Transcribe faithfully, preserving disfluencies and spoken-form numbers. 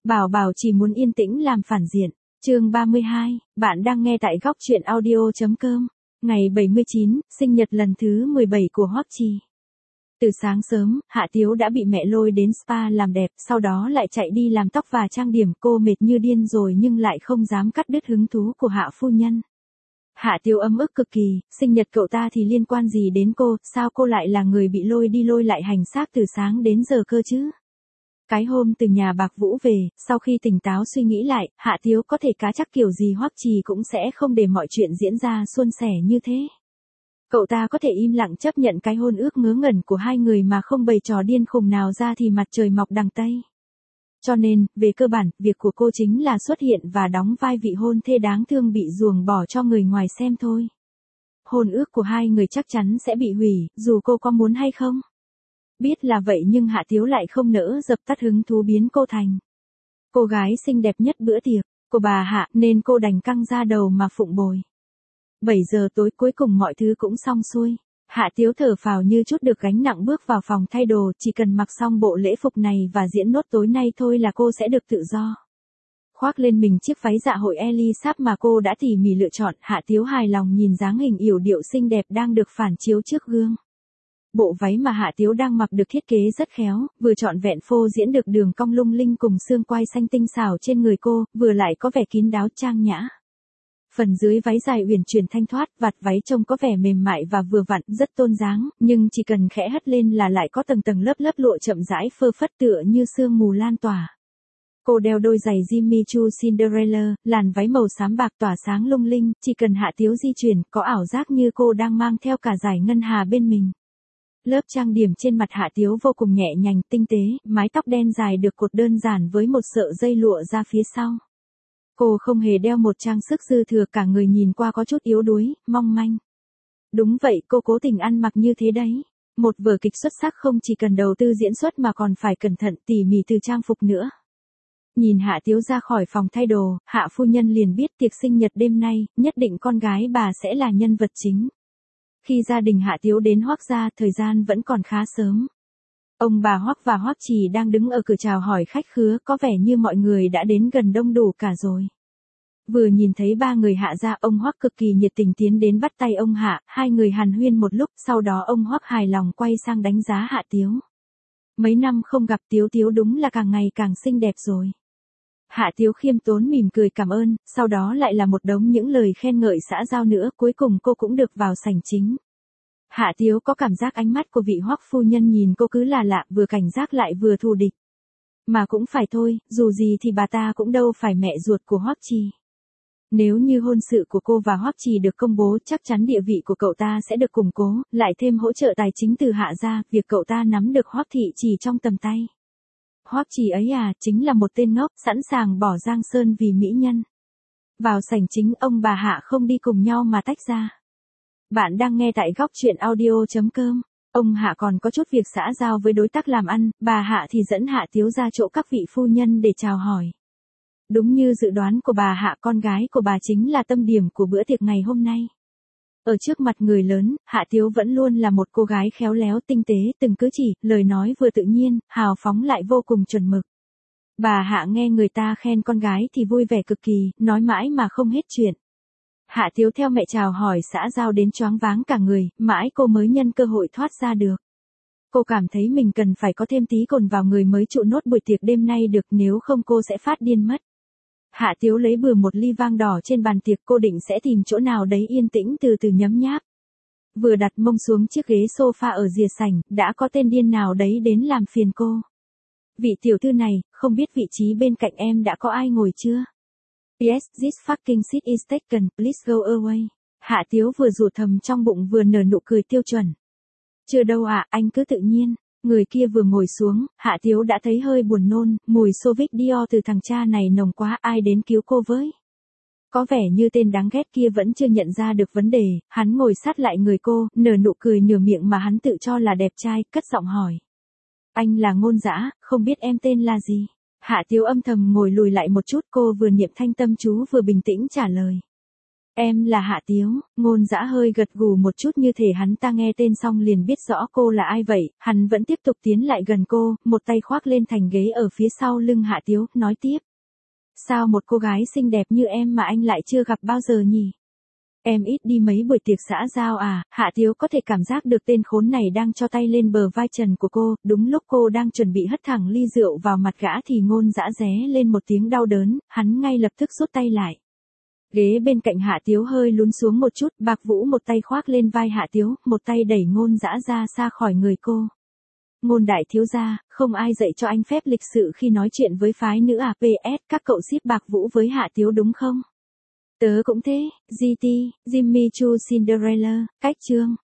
Bảo Bảo chỉ muốn yên tĩnh làm phản diện. Chương ba mươi hai, bạn đang nghe tại góc truyện audio chấm com. Ngày bảy mươi chín, sinh nhật lần thứ mười bảy của Hoắc Trì. Từ sáng sớm, Hạ Tiếu đã bị mẹ lôi đến spa làm đẹp, sau đó lại chạy đi làm tóc và trang điểm. Cô mệt như điên rồi nhưng lại không dám cắt đứt hứng thú của Hạ phu nhân. Hạ Tiếu ấm ức cực kỳ, sinh nhật cậu ta thì liên quan gì đến cô, sao cô lại là người bị lôi đi lôi lại hành xác từ sáng đến giờ cơ chứ? Cái hôm từ nhà Bạc Vũ về, sau khi tỉnh táo suy nghĩ lại, Hạ Tiếu có thể cá chắc kiểu gì Hoắc Trì cũng sẽ không để mọi chuyện diễn ra suôn sẻ như thế. Cậu ta có thể im lặng chấp nhận cái hôn ước ngớ ngẩn của hai người mà không bày trò điên khùng nào ra thì mặt trời mọc đằng Tây. Cho nên, về cơ bản, việc của cô chính là xuất hiện và đóng vai vị hôn thê đáng thương bị ruồng bỏ cho người ngoài xem thôi. Hôn ước của hai người chắc chắn sẽ bị hủy, dù cô có muốn hay không. Biết là vậy nhưng Hạ Tiếu lại không nỡ dập tắt hứng thú biến cô thành cô gái xinh đẹp nhất bữa tiệc của bà Hạ, nên cô đành căng ra đầu mà phụng bồi. bảy giờ tối cuối cùng mọi thứ cũng xong xuôi. Hạ Tiếu thở phào như chút được gánh nặng bước vào phòng thay đồ, chỉ cần mặc xong bộ lễ phục này và diễn nốt tối nay thôi là cô sẽ được tự do. Khoác lên mình chiếc váy dạ hội Elisab mà cô đã tỉ mỉ lựa chọn, Hạ Tiếu hài lòng nhìn dáng hình yểu điệu xinh đẹp đang được phản chiếu trước gương. Bộ váy mà Hạ Tiếu đang mặc được thiết kế rất khéo, vừa trọn vẹn phô diễn được đường cong lung linh cùng xương quai xanh tinh xảo trên người cô, vừa lại có vẻ kín đáo trang nhã. Phần dưới váy dài uyển chuyển thanh thoát, vạt váy trông có vẻ mềm mại và vừa vặn, rất tôn dáng, nhưng chỉ cần khẽ hất lên là lại có tầng tầng lớp lớp lụa chậm rãi phơ phất tựa như sương mù lan tỏa. Cô đeo đôi giày Jimmy Choo Cinderella, làn váy màu xám bạc tỏa sáng lung linh, chỉ cần Hạ Tiếu di chuyển, có ảo giác như cô đang mang theo cả dải ngân hà bên mình. Lớp trang điểm trên mặt Hạ Tiếu vô cùng nhẹ nhàng, tinh tế, mái tóc đen dài được cột đơn giản với một sợi dây lụa ra phía sau. Cô không hề đeo một trang sức dư thừa, cả người nhìn qua có chút yếu đuối, mong manh. Đúng vậy, cô cố tình ăn mặc như thế đấy. Một vở kịch xuất sắc không chỉ cần đầu tư diễn xuất mà còn phải cẩn thận tỉ mỉ từ trang phục nữa. Nhìn Hạ Tiếu ra khỏi phòng thay đồ, Hạ phu nhân liền biết tiệc sinh nhật đêm nay, nhất định con gái bà sẽ là nhân vật chính. Khi gia đình Hạ Tiếu đến Hoắc gia, thời gian vẫn còn khá sớm. Ông bà Hoắc và Hoắc Trì đang đứng ở cửa chào hỏi khách khứa, có vẻ như mọi người đã đến gần đông đủ cả rồi. Vừa nhìn thấy ba người Hạ gia, ông Hoắc cực kỳ nhiệt tình tiến đến bắt tay ông Hạ, hai người hàn huyên một lúc, sau đó ông Hoắc hài lòng quay sang đánh giá Hạ Tiếu. Mấy năm không gặp Tiếu Tiếu đúng là càng ngày càng xinh đẹp rồi. Hạ Tiếu khiêm tốn mỉm cười cảm ơn, sau đó lại là một đống những lời khen ngợi xã giao nữa, cuối cùng cô cũng được vào sảnh chính. Hạ Tiếu có cảm giác ánh mắt của vị Hoắc phu nhân nhìn cô cứ là lạ, vừa cảnh giác lại vừa thù địch. Mà cũng phải thôi, dù gì thì bà ta cũng đâu phải mẹ ruột của Hoắc Trì. Nếu như hôn sự của cô và Hoắc Trì được công bố, chắc chắn địa vị của cậu ta sẽ được củng cố, lại thêm hỗ trợ tài chính từ Hạ gia, việc cậu ta nắm được Hoắc thị chỉ trong tầm tay. Hoắc Trì ấy à, chính là một tên ngốc, sẵn sàng bỏ Giang Sơn vì mỹ nhân. Vào sảnh chính, ông bà Hạ không đi cùng nhau mà tách ra. Bạn đang nghe tại góc truyện audio chấm com. Ông Hạ còn có chút việc xã giao với đối tác làm ăn, bà Hạ thì dẫn Hạ Tiếu ra chỗ các vị phu nhân để chào hỏi. Đúng như dự đoán của bà Hạ, con gái của bà chính là tâm điểm của bữa tiệc ngày hôm nay. Ở trước mặt người lớn, Hạ Tiếu vẫn luôn là một cô gái khéo léo tinh tế, từng cử chỉ, lời nói vừa tự nhiên, hào phóng lại vô cùng chuẩn mực. Bà Hạ nghe người ta khen con gái thì vui vẻ cực kỳ, nói mãi mà không hết chuyện. Hạ Tiếu theo mẹ chào hỏi xã giao đến choáng váng cả người, mãi cô mới nhân cơ hội thoát ra được. Cô cảm thấy mình cần phải có thêm tí cồn vào người mới trụ nốt buổi tiệc đêm nay được, nếu không cô sẽ phát điên mất. Hạ Tiếu lấy bừa một ly vang đỏ trên bàn tiệc, cô định sẽ tìm chỗ nào đấy yên tĩnh từ từ nhấm nháp. Vừa đặt mông xuống chiếc ghế sofa ở rìa sảnh, đã có tên điên nào đấy đến làm phiền cô. Vị tiểu thư này, không biết vị trí bên cạnh em đã có ai ngồi chưa? Yes, this fucking seat is taken, please go away. Hạ Tiếu vừa rủa thầm trong bụng vừa nở nụ cười tiêu chuẩn. Chưa đâu ạ, à, anh cứ tự nhiên. Người kia vừa ngồi xuống, Hạ Tiếu đã thấy hơi buồn nôn, mùi Sauvignon Dior từ thằng cha này nồng quá, ai đến cứu cô với. Có vẻ như tên đáng ghét kia vẫn chưa nhận ra được vấn đề, hắn ngồi sát lại người cô, nở nụ cười nửa miệng mà hắn tự cho là đẹp trai, cất giọng hỏi. Anh là Ngôn Dã, không biết em tên là gì? Hạ Tiếu âm thầm ngồi lùi lại một chút, cô vừa niệm thanh tâm chú vừa bình tĩnh trả lời. Em là Hạ Tiếu, Ngôn Dã hơi gật gù một chút như thể hắn ta nghe tên xong liền biết rõ cô là ai vậy, hắn vẫn tiếp tục tiến lại gần cô, một tay khoác lên thành ghế ở phía sau lưng Hạ Tiếu, nói tiếp. Sao một cô gái xinh đẹp như em mà anh lại chưa gặp bao giờ nhỉ? Em ít đi mấy buổi tiệc xã giao à? Hạ Tiếu có thể cảm giác được tên khốn này đang cho tay lên bờ vai trần của cô, đúng lúc cô đang chuẩn bị hất thẳng ly rượu vào mặt gã thì Ngôn Dã ré lên một tiếng đau đớn, hắn ngay lập tức rút tay lại. Ghế bên cạnh Hạ Tiếu hơi lún xuống một chút, Bạc Vũ một tay khoác lên vai Hạ Tiếu, một tay đẩy Ngôn Dã ra xa khỏi người cô. Ngôn đại thiếu gia, không ai dạy cho anh phép lịch sự khi nói chuyện với phái nữ à? pê ét các cậu ship Bạc Vũ với Hạ Tiếu đúng không? Tớ cũng thế, giê tê, Jimmy Choo Cinderella, cách chương.